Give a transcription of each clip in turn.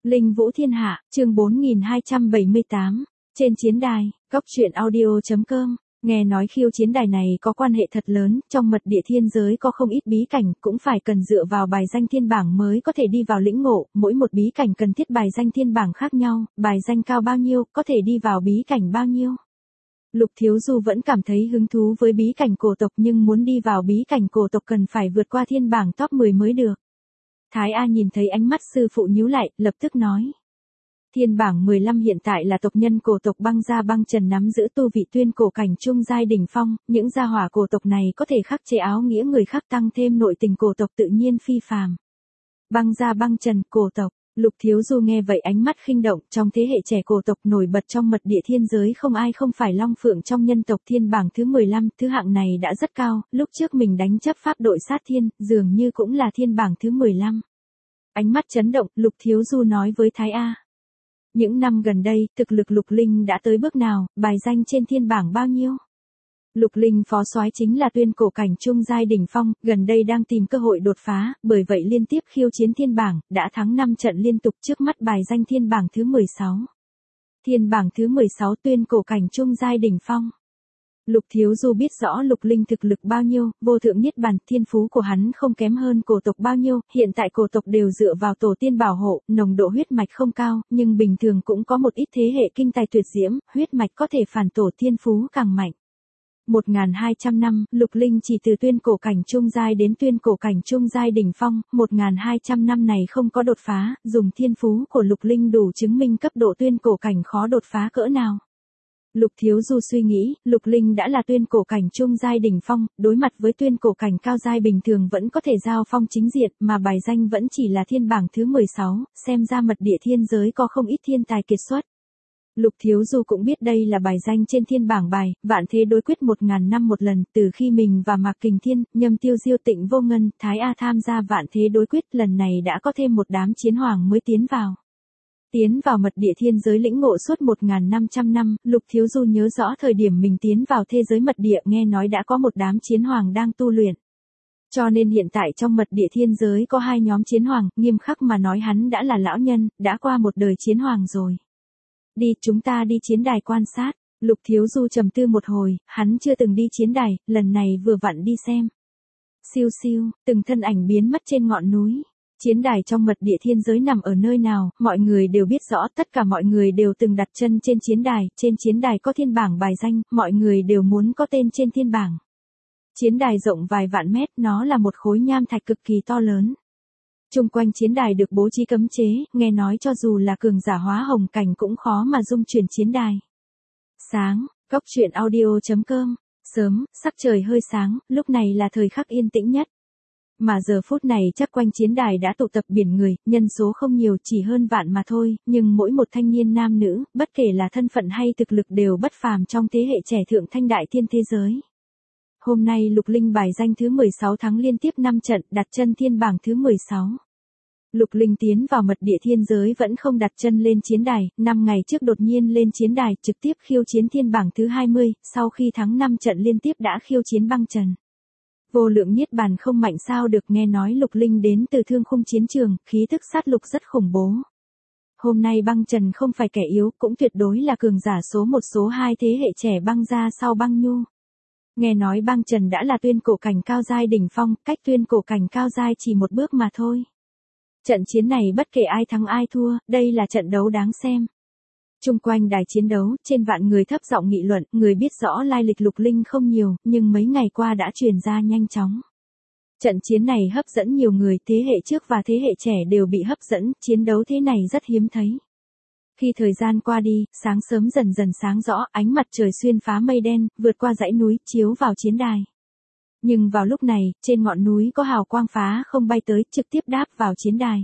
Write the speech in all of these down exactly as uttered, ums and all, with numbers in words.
Linh Vũ Thiên Hạ, chương bốn nghìn hai trăm bảy mươi tám, trên chiến đài, góc truyện audio chấm com, nghe nói khiêu chiến đài này có quan hệ thật lớn, trong mật địa thiên giới có không ít bí cảnh, cũng phải cần dựa vào bài danh thiên bảng mới có thể đi vào lĩnh ngộ, mỗi một bí cảnh cần thiết bài danh thiên bảng khác nhau, bài danh cao bao nhiêu, có thể đi vào bí cảnh bao nhiêu. Lục Thiếu Du vẫn cảm thấy hứng thú với bí cảnh cổ tộc nhưng muốn đi vào bí cảnh cổ tộc cần phải vượt qua thiên bảng top mười mới được. Thái A nhìn thấy ánh mắt sư phụ nhíu lại, lập tức nói. Thiên bảng mười lăm hiện tại là tộc nhân cổ tộc Băng Gia Băng Trần nắm giữ tu vị tuyên cổ cảnh trung giai đỉnh phong, những gia hỏa cổ tộc này có thể khắc chế áo nghĩa người khác tăng thêm nội tình cổ tộc tự nhiên phi phàm. Băng Gia Băng Trần, cổ tộc. Lục Thiếu Du nghe vậy ánh mắt khinh động, trong thế hệ trẻ cổ tộc nổi bật trong mật địa thiên giới không ai không phải Long Phượng trong nhân tộc thiên bảng thứ mười lăm, thứ hạng này đã rất cao, lúc trước mình đánh chấp pháp đội sát thiên, dường như cũng là thiên bảng thứ mười lăm. Ánh mắt chấn động, Lục Thiếu Du nói với Thái A. Những năm gần đây, thực lực Lục Linh đã tới bước nào, bài danh trên thiên bảng bao nhiêu? Lục Linh phó soái chính là tuyên cổ cảnh trung giai đỉnh phong, gần đây đang tìm cơ hội đột phá, bởi vậy liên tiếp khiêu chiến thiên bảng, đã thắng năm trận liên tục trước mắt bài danh thiên bảng thứ mười sáu. Thiên bảng thứ mười sáu tuyên cổ cảnh trung giai đỉnh phong. Lục Thiếu Du biết rõ Lục Linh thực lực bao nhiêu, vô thượng niết bàn, thiên phú của hắn không kém hơn cổ tộc bao nhiêu, hiện tại cổ tộc đều dựa vào tổ tiên bảo hộ, nồng độ huyết mạch không cao, nhưng bình thường cũng có một ít thế hệ kinh tài tuyệt diễm, huyết mạch có thể phản tổ thiên phú càng mạnh. một nghìn hai trăm năm, Lục Linh chỉ từ tuyên cổ cảnh trung giai đến tuyên cổ cảnh trung giai đỉnh phong, một nghìn hai trăm năm này không có đột phá, dùng thiên phú của Lục Linh đủ chứng minh cấp độ tuyên cổ cảnh khó đột phá cỡ nào. Lục Thiếu Du suy nghĩ, Lục Linh đã là tuyên cổ cảnh trung giai đỉnh phong, đối mặt với tuyên cổ cảnh cao giai bình thường vẫn có thể giao phong chính diện, mà bài danh vẫn chỉ là thiên bảng thứ mười sáu, xem ra mật địa thiên giới có không ít thiên tài kiệt xuất. Lục Thiếu Du cũng biết đây là bài danh trên thiên bảng bài, vạn thế đối quyết một ngàn năm một lần, từ khi mình và Mạc Kình Thiên, Nhâm Tiêu Diêu Tịnh Vô Ngân, Thái A tham gia vạn thế đối quyết, lần này đã có thêm một đám chiến hoàng mới tiến vào. Tiến vào mật địa thiên giới lĩnh ngộ suốt một nghìn năm trăm năm, Lục Thiếu Du nhớ rõ thời điểm mình tiến vào thế giới mật địa nghe nói đã có một đám chiến hoàng đang tu luyện. Cho nên hiện tại trong mật địa thiên giới có hai nhóm chiến hoàng, nghiêm khắc mà nói hắn đã là lão nhân, đã qua một đời chiến hoàng rồi. Đi, chúng ta đi chiến đài quan sát. Lục Thiếu Du trầm tư một hồi, hắn chưa từng đi chiến đài, lần này vừa vặn đi xem. Siêu siêu, từng thân ảnh biến mất trên ngọn núi. Chiến đài trong mật địa thiên giới nằm ở nơi nào, mọi người đều biết rõ, tất cả mọi người đều từng đặt chân trên chiến đài, trên chiến đài có thiên bảng bài danh, mọi người đều muốn có tên trên thiên bảng. Chiến đài rộng vài vạn mét, nó là một khối nham thạch cực kỳ to lớn. Trung quanh chiến đài được bố trí cấm chế, nghe nói cho dù là cường giả hóa hồng cảnh cũng khó mà dung chuyển chiến đài. Sáng, góc truyện audio chấm com, sớm, sắc trời hơi sáng, lúc này là thời khắc yên tĩnh nhất. Mà giờ phút này chắc quanh chiến đài đã tụ tập biển người, nhân số không nhiều chỉ hơn vạn mà thôi, nhưng mỗi một thanh niên nam nữ, bất kể là thân phận hay thực lực đều bất phàm trong thế hệ trẻ thượng thanh đại thiên thế giới. Hôm nay Lục Linh bài danh thứ mười sáu thắng liên tiếp năm trận, đặt chân thiên bảng thứ mười sáu. Lục Linh tiến vào mật địa thiên giới vẫn không đặt chân lên chiến đài, năm ngày trước đột nhiên lên chiến đài trực tiếp khiêu chiến thiên bảng thứ hai mươi, sau khi thắng năm trận liên tiếp đã khiêu chiến Băng Trần. Vô lượng niết bàn không mạnh sao được, nghe nói Lục Linh đến từ thương khung chiến trường, khí thức sát lục rất khủng bố. Hôm nay Băng Trần không phải kẻ yếu, cũng tuyệt đối là cường giả số một số hai thế hệ trẻ Băng Gia sau Băng Nhu. Nghe nói Băng Trần đã là tuyên cổ cảnh cao giai đỉnh phong, cách tuyên cổ cảnh cao giai chỉ một bước mà thôi. Trận chiến này bất kể ai thắng ai thua, đây là trận đấu đáng xem. Trung quanh đài chiến đấu, trên vạn người thấp giọng nghị luận, người biết rõ lai lịch Lục Linh không nhiều, nhưng mấy ngày qua đã truyền ra nhanh chóng. Trận chiến này hấp dẫn nhiều người, thế hệ trước và thế hệ trẻ đều bị hấp dẫn, chiến đấu thế này rất hiếm thấy. Khi thời gian qua đi, sáng sớm dần dần sáng rõ, ánh mặt trời xuyên phá mây đen, vượt qua dãy núi, chiếu vào chiến đài. Nhưng vào lúc này, trên ngọn núi có hào quang phá không bay tới, trực tiếp đáp vào chiến đài.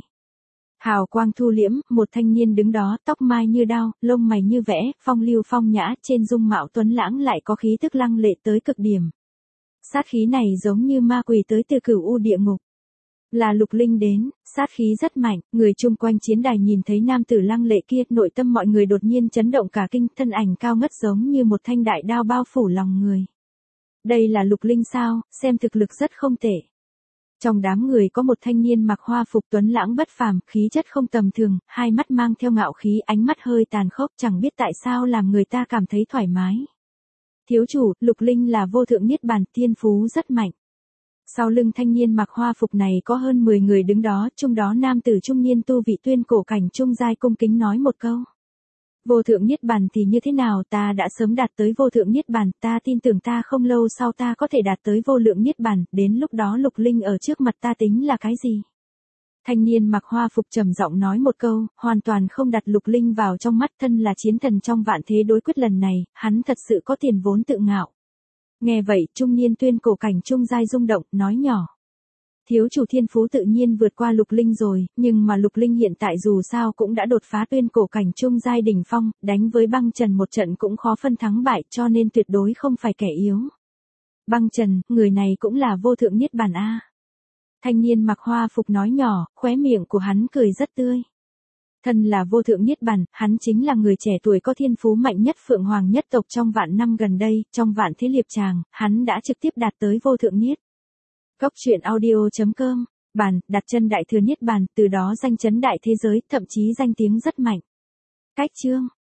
Hào quang thu liễm, một thanh niên đứng đó, tóc mai như đao, lông mày như vẽ, phong lưu phong nhã, trên dung mạo tuấn lãng lại có khí tức lăng lệ tới cực điểm. Sát khí này giống như ma quỷ tới từ cửu u địa ngục. Là Lục Linh đến, sát khí rất mạnh, người chung quanh chiến đài nhìn thấy nam tử lăng lệ kia, nội tâm mọi người đột nhiên chấn động cả kinh, thân ảnh cao ngất giống như một thanh đại đao bao phủ lòng người. Đây là Lục Linh sao, xem thực lực rất không tệ. Trong đám người có một thanh niên mặc hoa phục tuấn lãng bất phàm, khí chất không tầm thường, hai mắt mang theo ngạo khí, ánh mắt hơi tàn khốc, chẳng biết tại sao làm người ta cảm thấy thoải mái. Thiếu chủ, Lục Linh là vô thượng niết bàn, thiên phú rất mạnh. Sau lưng thanh niên mặc hoa phục này có hơn mười người đứng đó, trong đó nam tử trung niên tu vị tuyên cổ cảnh trung giai cung kính nói một câu. Vô thượng niết bàn thì như thế nào, ta đã sớm đạt tới vô thượng niết bàn, ta tin tưởng ta không lâu sau ta có thể đạt tới vô lượng niết bàn, đến lúc đó Lục Linh ở trước mặt ta tính là cái gì? Thanh niên mặc hoa phục trầm giọng nói một câu, hoàn toàn không đặt Lục Linh vào trong mắt, thân là chiến thần trong vạn thế đối quyết lần này, hắn thật sự có tiền vốn tự ngạo. Nghe vậy, trung niên tuyên cổ cảnh trung giai rung động, nói nhỏ. Thiếu chủ thiên phú tự nhiên vượt qua Lục Linh rồi, nhưng mà Lục Linh hiện tại dù sao cũng đã đột phá tuyên cổ cảnh trung giai đỉnh phong, đánh với Băng Trần một trận cũng khó phân thắng bại, cho nên tuyệt đối không phải kẻ yếu. Băng Trần, người này cũng là vô thượng niết bàn a. Thanh niên mặc hoa phục nói nhỏ, khóe miệng của hắn cười rất tươi. Thân là vô thượng niết bàn, hắn chính là người trẻ tuổi có thiên phú mạnh nhất Phượng Hoàng nhất tộc trong vạn năm gần đây, trong vạn thế liệp tràng, hắn đã trực tiếp đạt tới vô thượng niết. Cốc truyện audio chấm com, bàn, đặt chân đại thừa niết bàn, từ đó danh chấn đại thế giới, thậm chí danh tiếng rất mạnh. Cách chương